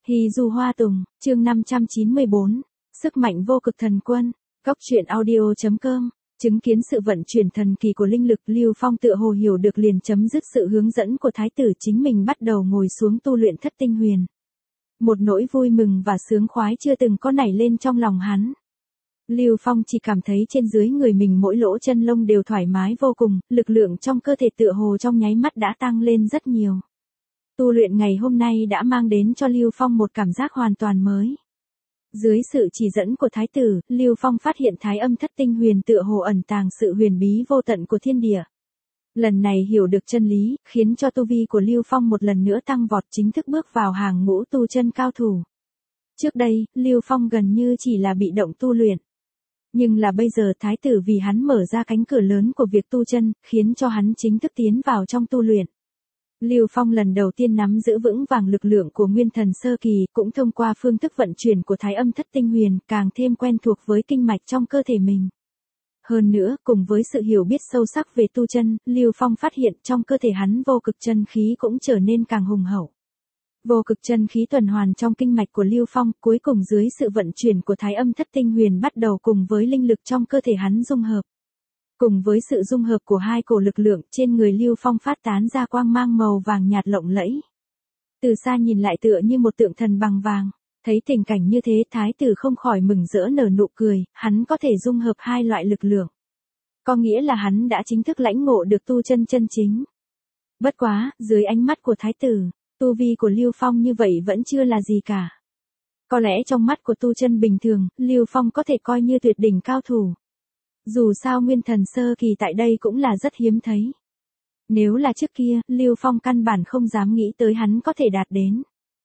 Hy du hoa tùng, chương 594, sức mạnh vô cực thần quân, góc truyện audio.com, chứng kiến sự vận chuyển thần kỳ của linh lực. Lưu Phong tựa hồ hiểu được liền chấm dứt sự hướng dẫn của thái tử, chính mình bắt đầu ngồi xuống tu luyện thất tinh huyền. Một nỗi vui mừng và sướng khoái chưa từng có nảy lên trong lòng hắn. Lưu Phong chỉ cảm thấy trên dưới người mình mỗi lỗ chân lông đều thoải mái vô cùng, lực lượng trong cơ thể tựa hồ trong nháy mắt đã tăng lên rất nhiều. Tu luyện ngày hôm nay đã mang đến cho Lưu Phong một cảm giác hoàn toàn mới. Dưới sự chỉ dẫn của thái tử, Lưu Phong phát hiện thái âm thất tinh huyền tựa hồ ẩn tàng sự huyền bí vô tận của thiên địa. Lần này hiểu được chân lý, khiến cho tu vi của Lưu Phong một lần nữa tăng vọt, chính thức bước vào hàng ngũ tu chân cao thủ. Trước đây, Lưu Phong gần như chỉ là bị động tu luyện. Nhưng là bây giờ thái tử vì hắn mở ra cánh cửa lớn của việc tu chân, khiến cho hắn chính thức tiến vào trong tu luyện. Lưu Phong lần đầu tiên nắm giữ vững vàng lực lượng của nguyên thần sơ kỳ, cũng thông qua phương thức vận chuyển của thái âm thất tinh huyền, càng thêm quen thuộc với kinh mạch trong cơ thể mình. Hơn nữa, cùng với sự hiểu biết sâu sắc về tu chân, Lưu Phong phát hiện trong cơ thể hắn vô cực chân khí cũng trở nên càng hùng hậu. Vô cực chân khí tuần hoàn trong kinh mạch của Lưu Phong, cuối cùng dưới sự vận chuyển của thái âm thất tinh huyền bắt đầu cùng với linh lực trong cơ thể hắn dung hợp. Cùng với sự dung hợp của hai cổ lực lượng, trên người Lưu Phong phát tán ra quang mang màu vàng nhạt lộng lẫy. Từ xa nhìn lại tựa như một tượng thần bằng vàng. Thấy tình cảnh như thế, thái tử không khỏi mừng rỡ nở nụ cười, hắn có thể dung hợp hai loại lực lượng. Có nghĩa là hắn đã chính thức lãnh ngộ được tu chân chân chính. Bất quá, dưới ánh mắt của thái tử, tu vi của Lưu Phong như vậy vẫn chưa là gì cả. Có lẽ trong mắt của tu chân bình thường, Lưu Phong có thể coi như tuyệt đỉnh cao thủ. Dù sao nguyên thần sơ kỳ tại đây cũng là rất hiếm thấy. Nếu là trước kia, Lưu Phong căn bản không dám nghĩ tới hắn có thể đạt đến.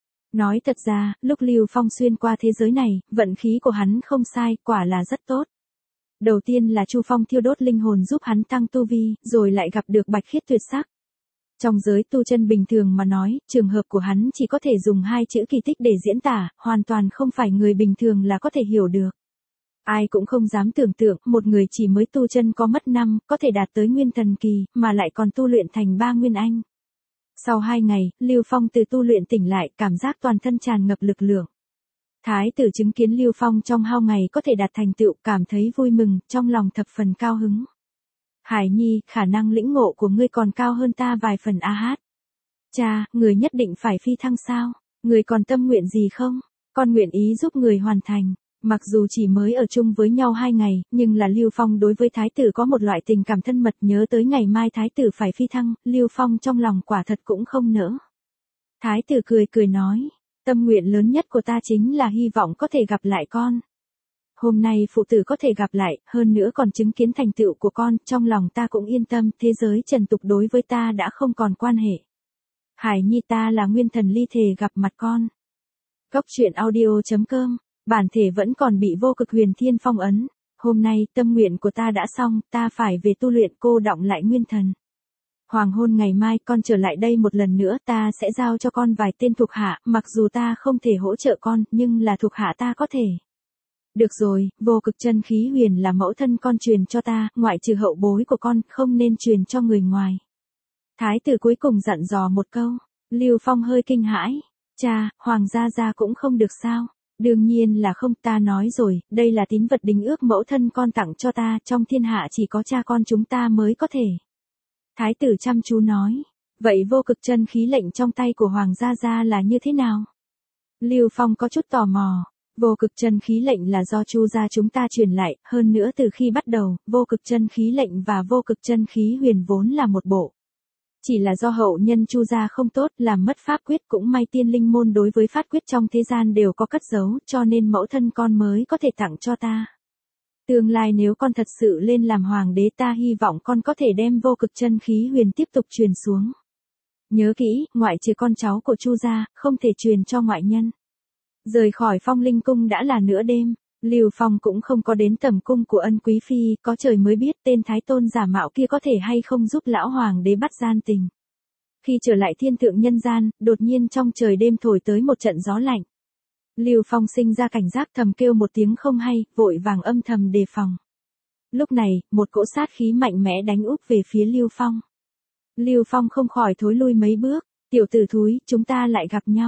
Nói thật ra, lúc Lưu Phong xuyên qua thế giới này, vận khí của hắn không sai, quả là rất tốt. Đầu tiên là Chu Phong thiêu đốt linh hồn giúp hắn tăng tu vi, rồi lại gặp được bạch khiết tuyệt sắc. Trong giới tu chân bình thường mà nói, trường hợp của hắn chỉ có thể dùng hai chữ kỳ tích để diễn tả, hoàn toàn không phải người bình thường là có thể hiểu được. Ai cũng không dám tưởng tượng, một người chỉ mới tu chân có mất năm, có thể đạt tới nguyên thần kỳ, mà lại còn tu luyện thành 3 nguyên anh. Sau 2 ngày, Lưu Phong từ tu luyện tỉnh lại, cảm giác toàn thân tràn ngập lực lượng. Thái tử chứng kiến Lưu Phong trong hao ngày có thể đạt thành tựu, cảm thấy vui mừng, trong lòng thập phần cao hứng. Hải Nhi, khả năng lĩnh ngộ của ngươi còn cao hơn ta vài phần a hát. Cha, người nhất định phải phi thăng sao? Người còn tâm nguyện gì không? Con nguyện ý giúp người hoàn thành. Mặc dù chỉ mới ở chung với nhau 2 ngày, nhưng là Lưu Phong đối với thái tử có một loại tình cảm thân mật, nhớ tới ngày mai thái tử phải phi thăng, Lưu Phong trong lòng quả thật cũng không nỡ. Thái tử cười cười nói, tâm nguyện lớn nhất của ta chính là hy vọng có thể gặp lại con. Hôm nay phụ tử có thể gặp lại, hơn nữa còn chứng kiến thành tựu của con, trong lòng ta cũng yên tâm, thế giới trần tục đối với ta đã không còn quan hệ. Hải Nhi, ta là nguyên thần ly thể gặp mặt con. Góc truyện audio.com. Bản thể vẫn còn bị vô cực huyền thiên phong ấn. Hôm nay, tâm nguyện của ta đã xong, ta phải về tu luyện cô đọng lại nguyên thần. Hoàng hôn ngày mai con trở lại đây một lần nữa, ta sẽ giao cho con vài tên thuộc hạ, mặc dù ta không thể hỗ trợ con, nhưng là thuộc hạ ta có thể. Được rồi, vô cực chân khí huyền là mẫu thân con truyền cho ta, ngoại trừ hậu bối của con, không nên truyền cho người ngoài. Thái tử cuối cùng dặn dò một câu. Lưu Phong hơi kinh hãi. Cha, Hoàng gia cũng không được sao? Đương nhiên là không, ta nói rồi, đây là tín vật đính ước mẫu thân con tặng cho ta, trong thiên hạ chỉ có cha con chúng ta mới có thể. Thái tử chăm chú nói, vậy vô cực chân khí lệnh trong tay của Hoàng gia là như thế nào? Lưu Phong có chút tò mò, vô cực chân khí lệnh là do Chu gia chúng ta truyền lại, hơn nữa từ khi bắt đầu, vô cực chân khí lệnh và vô cực chân khí huyền vốn là một bộ. Chỉ là do hậu nhân Chu gia không tốt, làm mất pháp quyết, cũng may tiên linh môn đối với pháp quyết trong thế gian đều có cất giấu, cho nên mẫu thân con mới có thể tặng cho ta. Tương lai nếu con thật sự lên làm hoàng đế, ta hy vọng con có thể đem vô cực chân khí huyền tiếp tục truyền xuống. Nhớ kỹ, ngoại trừ con cháu của Chu gia, không thể truyền cho ngoại nhân. Rời khỏi Phong Linh cung đã là nửa đêm. Lưu Phong cũng không có đến tẩm cung của Ân Quý Phi, có trời mới biết tên thái tôn giả mạo kia có thể hay không giúp lão hoàng đế bắt gian tình. Khi trở lại thiên thượng nhân gian, đột nhiên trong trời đêm thổi tới một trận gió lạnh. Lưu Phong sinh ra cảnh giác, thầm kêu một tiếng không hay, vội vàng âm thầm đề phòng. Lúc này, một cỗ sát khí mạnh mẽ đánh úp về phía Lưu Phong. Lưu Phong không khỏi thối lui mấy bước, tiểu tử thúi, chúng ta lại gặp nhau.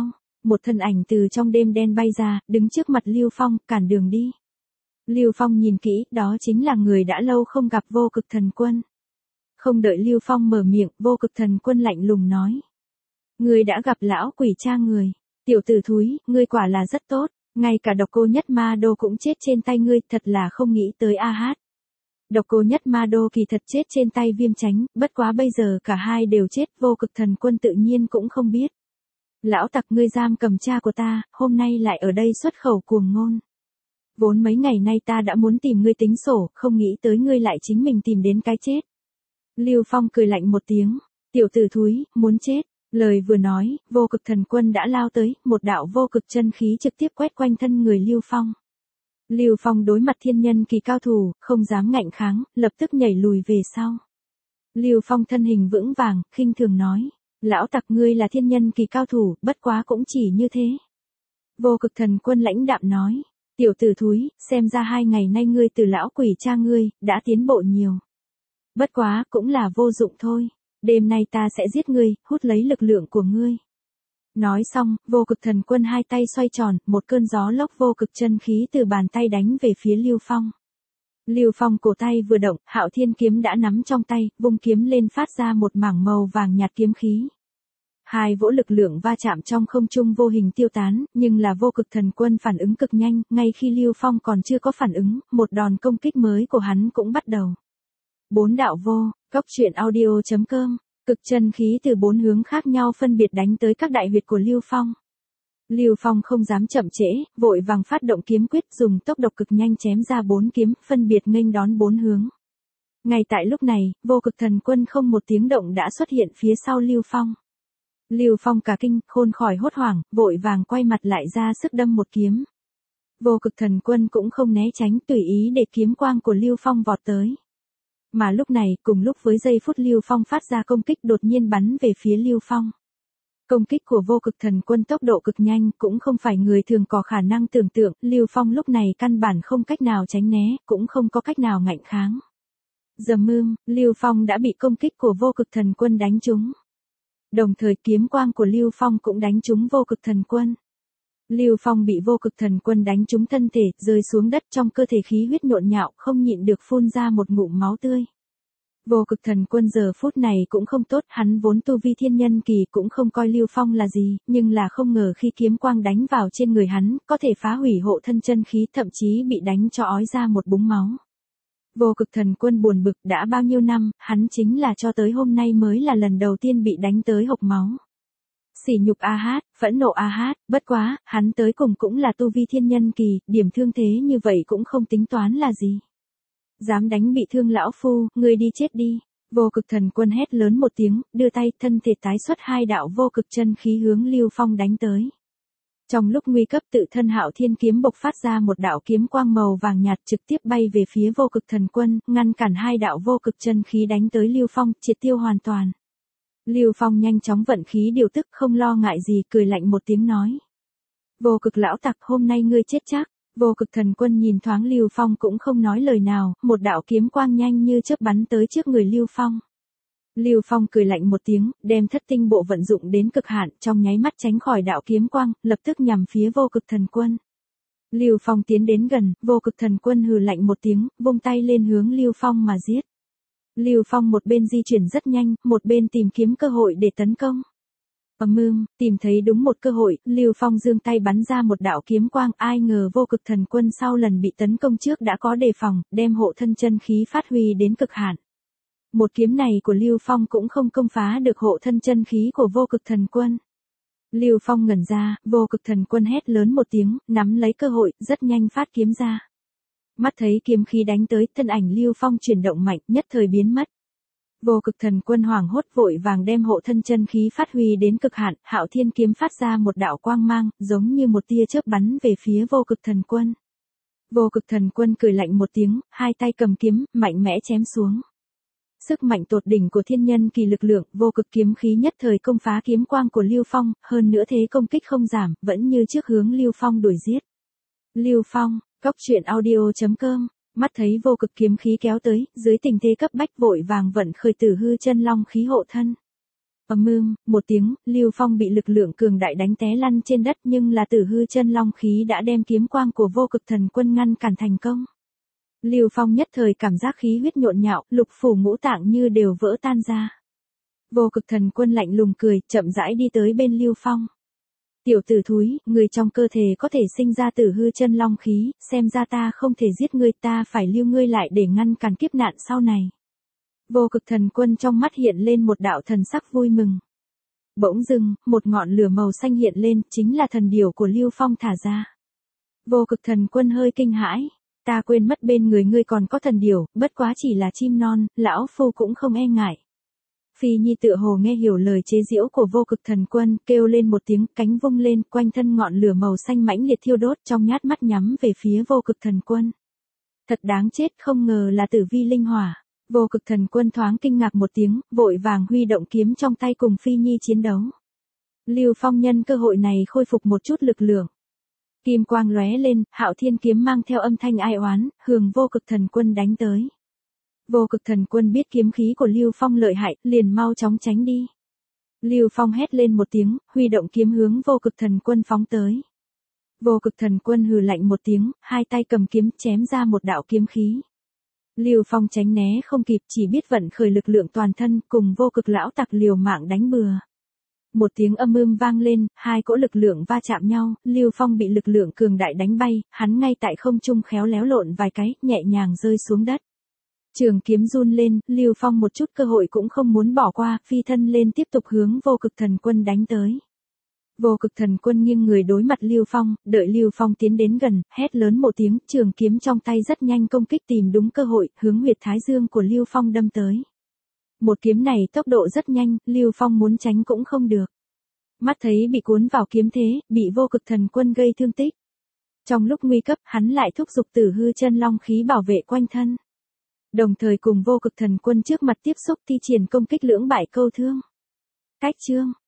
Một thân ảnh từ trong đêm đen bay ra, đứng trước mặt Lưu Phong, cản đường đi. Lưu Phong nhìn kỹ, đó chính là người đã lâu không gặp Vô Cực Thần Quân. Không đợi Lưu Phong mở miệng, Vô Cực Thần Quân lạnh lùng nói. Ngươi đã gặp lão quỷ cha người. Tiểu tử thúi, ngươi quả là rất tốt, ngay cả Độc Cô Nhất Ma Đô cũng chết trên tay ngươi, thật là không nghĩ tới a hát. Độc Cô Nhất Ma Đô kỳ thật chết trên tay Viêm Chánh, bất quá bây giờ cả hai đều chết, Vô Cực Thần Quân tự nhiên cũng không biết. Lão tặc, ngươi giam cầm cha của ta, hôm nay lại ở đây xuất khẩu cuồng ngôn. Vốn mấy ngày nay ta đã muốn tìm ngươi tính sổ, không nghĩ tới ngươi lại chính mình tìm đến cái chết. Lưu Phong cười lạnh một tiếng, tiểu tử thúi, muốn chết. Lời vừa nói, Vô Cực Thần Quân đã lao tới, một đạo vô cực chân khí trực tiếp quét quanh thân người Lưu Phong. Lưu Phong đối mặt thiên nhân kỳ cao thủ, không dám ngạnh kháng, lập tức nhảy lùi về sau. Lưu Phong thân hình vững vàng, khinh thường nói, lão tặc, ngươi là thiên nhân kỳ cao thủ, bất quá cũng chỉ như thế. Vô Cực Thần Quân lãnh đạm nói, tiểu tử thúi, xem ra 2 ngày nay ngươi từ lão quỷ cha ngươi, đã tiến bộ nhiều. Bất quá, cũng là vô dụng thôi. Đêm nay ta sẽ giết ngươi, hút lấy lực lượng của ngươi. Nói xong, Vô Cực Thần Quân hai tay xoay tròn, một cơn gió lốc vô cực chân khí từ bàn tay đánh về phía Lưu Phong. Lưu Phong cổ tay vừa động, Hạo Thiên kiếm đã nắm trong tay, vung kiếm lên phát ra một mảng màu vàng nhạt kiếm khí. Hai vỗ lực lượng va chạm trong không trung vô hình tiêu tán, nhưng là Vô Cực Thần Quân phản ứng cực nhanh, ngay khi Lưu Phong còn chưa có phản ứng, một đòn công kích mới của hắn cũng bắt đầu. 4 đạo vô, goctruyện.audio.com, cực chân khí từ 4 hướng khác nhau phân biệt đánh tới các đại huyệt của Lưu Phong. Lưu Phong không dám chậm trễ, vội vàng phát động kiếm quyết, dùng tốc độ cực nhanh chém ra 4 kiếm, phân biệt nghênh đón 4 hướng. Ngay tại lúc này, Vô Cực Thần Quân không một tiếng động đã xuất hiện phía sau Lưu Phong. Lưu Phong cả kinh, khôn khỏi hốt hoảng, vội vàng quay mặt lại ra sức đâm một kiếm. Vô Cực Thần Quân cũng không né tránh, tùy ý để kiếm quang của Lưu Phong vọt tới. Mà lúc này, cùng lúc với giây phút Lưu Phong phát ra công kích đột nhiên bắn về phía Lưu Phong. Công kích của Vô Cực Thần Quân tốc độ cực nhanh, cũng không phải người thường có khả năng tưởng tượng, Lưu Phong lúc này căn bản không cách nào tránh né, cũng không có cách nào ngạnh kháng. Dầm mương, Lưu Phong đã bị công kích của Vô Cực Thần Quân đánh trúng. Đồng thời kiếm quang của Lưu Phong cũng đánh trúng Vô Cực Thần Quân. Lưu Phong bị Vô Cực Thần Quân đánh trúng thân thể, rơi xuống đất, trong cơ thể khí huyết nhộn nhạo, không nhịn được phun ra một ngụm máu tươi. Vô Cực Thần Quân giờ phút này cũng không tốt, hắn vốn tu vi thiên nhân kỳ cũng không coi Lưu Phong là gì, nhưng là không ngờ khi kiếm quang đánh vào trên người hắn, có thể phá hủy hộ thân chân khí, thậm chí bị đánh cho ói ra một búng máu. Vô Cực Thần Quân buồn bực, đã bao nhiêu năm, hắn chính là cho tới hôm nay mới là lần đầu tiên bị đánh tới hộc máu. Sỉ nhục a hát, phẫn nộ a hát, bất quá, hắn tới cùng cũng là tu vi thiên nhân kỳ, điểm thương thế như vậy cũng không tính toán là gì. Dám đánh bị thương lão phu, ngươi đi chết đi. Vô Cực Thần Quân hét lớn một tiếng, đưa tay, thân thể tái xuất 2 đạo vô cực chân khí hướng Lưu Phong đánh tới. Trong lúc nguy cấp, tự thân Hạo Thiên kiếm bộc phát ra một đạo kiếm quang màu vàng nhạt trực tiếp bay về phía Vô Cực Thần Quân, ngăn cản 2 đạo vô cực chân khí đánh tới Lưu Phong, triệt tiêu hoàn toàn. Lưu Phong nhanh chóng vận khí điều tức, không lo ngại gì, cười lạnh một tiếng nói. Vô Cực lão tặc, hôm nay ngươi chết chắc. Vô Cực Thần Quân nhìn thoáng Lưu Phong cũng không nói lời nào, một đạo kiếm quang nhanh như chớp bắn tới trước người Lưu Phong. Lưu Phong cười lạnh một tiếng, đem thất tinh bộ vận dụng đến cực hạn, trong nháy mắt tránh khỏi đạo kiếm quang, lập tức nhằm phía Vô Cực Thần Quân. Lưu Phong tiến đến gần, Vô Cực Thần Quân hừ lạnh một tiếng, vung tay lên hướng Lưu Phong mà giết. Lưu Phong một bên di chuyển rất nhanh, một bên tìm kiếm cơ hội để tấn công. Tìm thấy đúng một cơ hội, Lưu Phong giương tay bắn ra một đạo kiếm quang, ai ngờ Vô Cực Thần Quân sau lần bị tấn công trước đã có đề phòng, đem hộ thân chân khí phát huy đến cực hạn. Một kiếm này của Lưu Phong cũng không công phá được hộ thân chân khí của Vô Cực Thần Quân. Lưu Phong ngẩn ra, Vô Cực Thần Quân hét lớn một tiếng, nắm lấy cơ hội, rất nhanh phát kiếm ra. Mắt thấy kiếm khí đánh tới, thân ảnh Lưu Phong chuyển động mạnh, nhất thời biến mất. Vô Cực Thần Quân hoảng hốt vội vàng đem hộ thân chân khí phát huy đến cực hạn, Hạo Thiên kiếm phát ra một đạo quang mang, giống như một tia chớp bắn về phía Vô Cực Thần Quân. Vô Cực Thần Quân cười lạnh một tiếng, hai tay cầm kiếm, mạnh mẽ chém xuống. Sức mạnh tột đỉnh của thiên nhân kỳ lực lượng, vô cực kiếm khí nhất thời công phá kiếm quang của Lưu Phong, hơn nữa thế công kích không giảm, vẫn như trước hướng Lưu Phong đuổi giết. Lưu Phong, goctruyện.audio.com, mắt thấy vô cực kiếm khí kéo tới, dưới tình thế cấp bách vội vàng vận khởi Tử Hư Chân Long khí hộ thân. Một tiếng, Lưu Phong bị lực lượng cường đại đánh té lăn trên đất, nhưng là Tử Hư Chân Long khí đã đem kiếm quang của Vô Cực Thần Quân ngăn cản thành công. Lưu Phong nhất thời cảm giác khí huyết nhộn nhạo, lục phủ ngũ tạng như đều vỡ tan ra. Vô Cực Thần Quân lạnh lùng cười, chậm rãi đi tới bên Lưu Phong. Tiểu tử thúi, người trong cơ thể có thể sinh ra Tử Hư Chân Long khí, xem ra ta không thể giết ngươi, ta phải lưu ngươi lại để ngăn cản kiếp nạn sau này. Vô Cực Thần Quân trong mắt hiện lên một đạo thần sắc vui mừng. Bỗng dưng, một ngọn lửa màu xanh hiện lên, chính là thần điểu của Lưu Phong thả ra. Vô Cực Thần Quân hơi kinh hãi, ta quên mất bên người ngươi còn có thần điểu, bất quá chỉ là chim non, lão phu cũng không e ngại. Phi Nhi tựa hồ nghe hiểu lời chế giễu của Vô Cực Thần Quân, kêu lên một tiếng, cánh vung lên, quanh thân ngọn lửa màu xanh mãnh liệt thiêu đốt, trong nhát mắt nhắm về phía Vô Cực Thần Quân. Thật đáng chết, không ngờ là tử vi linh hỏa. Vô Cực Thần Quân thoáng kinh ngạc một tiếng, vội vàng huy động kiếm trong tay cùng Phi Nhi chiến đấu. Lưu Phong nhân cơ hội này khôi phục một chút lực lượng. Kim quang lóe lên, Hạo Thiên kiếm mang theo âm thanh ai oán, hướng Vô Cực Thần Quân đánh tới. Vô Cực Thần Quân biết kiếm khí của Lưu Phong lợi hại, liền mau chóng tránh đi. Lưu Phong hét lên một tiếng, huy động kiếm hướng Vô Cực Thần Quân phóng tới. Vô Cực Thần Quân hừ lạnh một tiếng, hai tay cầm kiếm chém ra một đạo kiếm khí. Lưu Phong tránh né không kịp, chỉ biết vận khởi lực lượng toàn thân, cùng Vô Cực lão tặc liều mạng đánh bừa. Một tiếng vang lên, hai cỗ lực lượng va chạm nhau, Lưu Phong bị lực lượng cường đại đánh bay, hắn ngay tại không trung khéo léo lộn vài cái, nhẹ nhàng rơi xuống đất. Trường kiếm run lên, Lưu Phong một chút cơ hội cũng không muốn bỏ qua, phi thân lên tiếp tục hướng Vô Cực Thần Quân đánh tới. Vô Cực Thần Quân nghiêng người đối mặt Lưu Phong, đợi Lưu Phong tiến đến gần, hét lớn một tiếng, trường kiếm trong tay rất nhanh công kích tìm đúng cơ hội, hướng huyệt thái dương của Lưu Phong đâm tới. Một kiếm này tốc độ rất nhanh, Lưu Phong muốn tránh cũng không được. Mắt thấy bị cuốn vào kiếm thế, bị Vô Cực Thần Quân gây thương tích. Trong lúc nguy cấp, hắn lại thúc giục Tử Hư Chân Long khí bảo vệ quanh thân. Đồng thời cùng Vô Cực Thần Quân trước mặt tiếp xúc thi triển công kích lưỡng bại câu thương. Cách chương